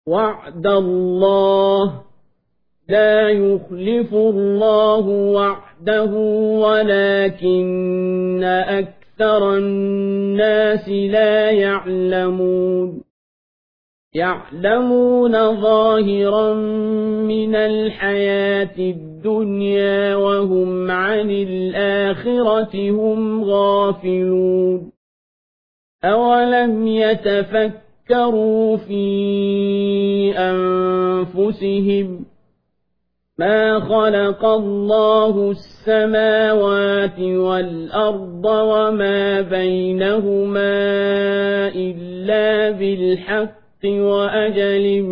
وعد الله لا يخلف الله وعده ولكن أكثر الناس لا يعلمون يعلمون ظاهرا من الحياة الدنيا وهم عن الآخرة هم غافلون أولم يتفكروا في أنفسهم ما خلق الله السماوات والأرض وما بينهما إلا بالحق وأجل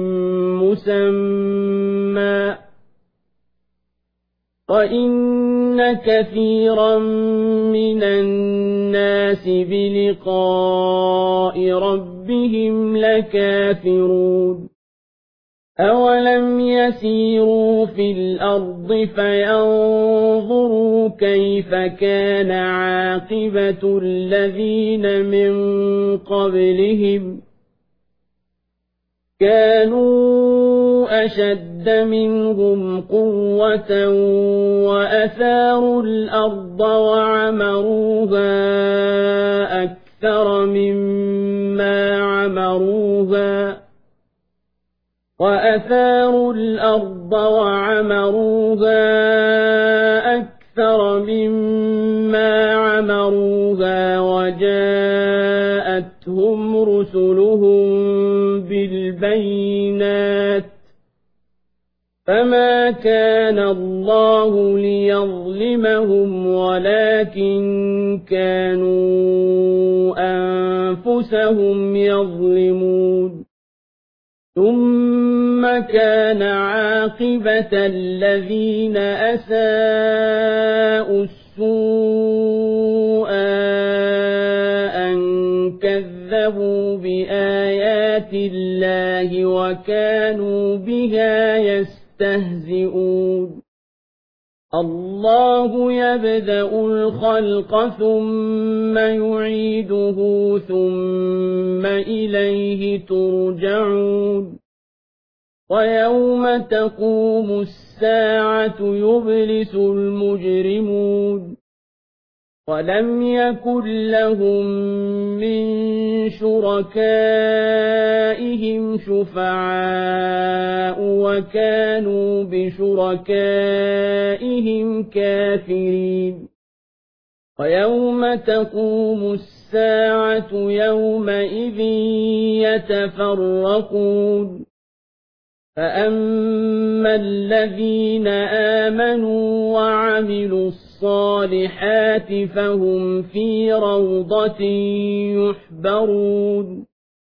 مسمى وإن كثيرا من الناس بلقاء ربهم لكافرون أولم يسيروا في الأرض فينظروا كيف كان عاقبة الذين من قبلهم كانوا أشد منهم قوة وأثاروا الأرض وعمروها أكثر مما عمروها وجاءتهم رسلهم بالبينات فما كان الله ليظلمهم ولكن كانوا أنفسهم يظلمون ثم كان عاقبة الذين أساءوا السوء أن كذبوا بآيات الله وكانوا بها يستهزئون الله يبدأ الخلق ثم يعيده ثم إليه ترجعون ويوم تقوم الساعة يبلس المجرمون ولم يكن لهم من شركائهم شفعاء وكانوا بشركائهم كافرين ويوم تقوم الساعة يومئذ يتفرقون فأما الذين آمنوا وعملوا الصالحات فهم في روضة يحبرون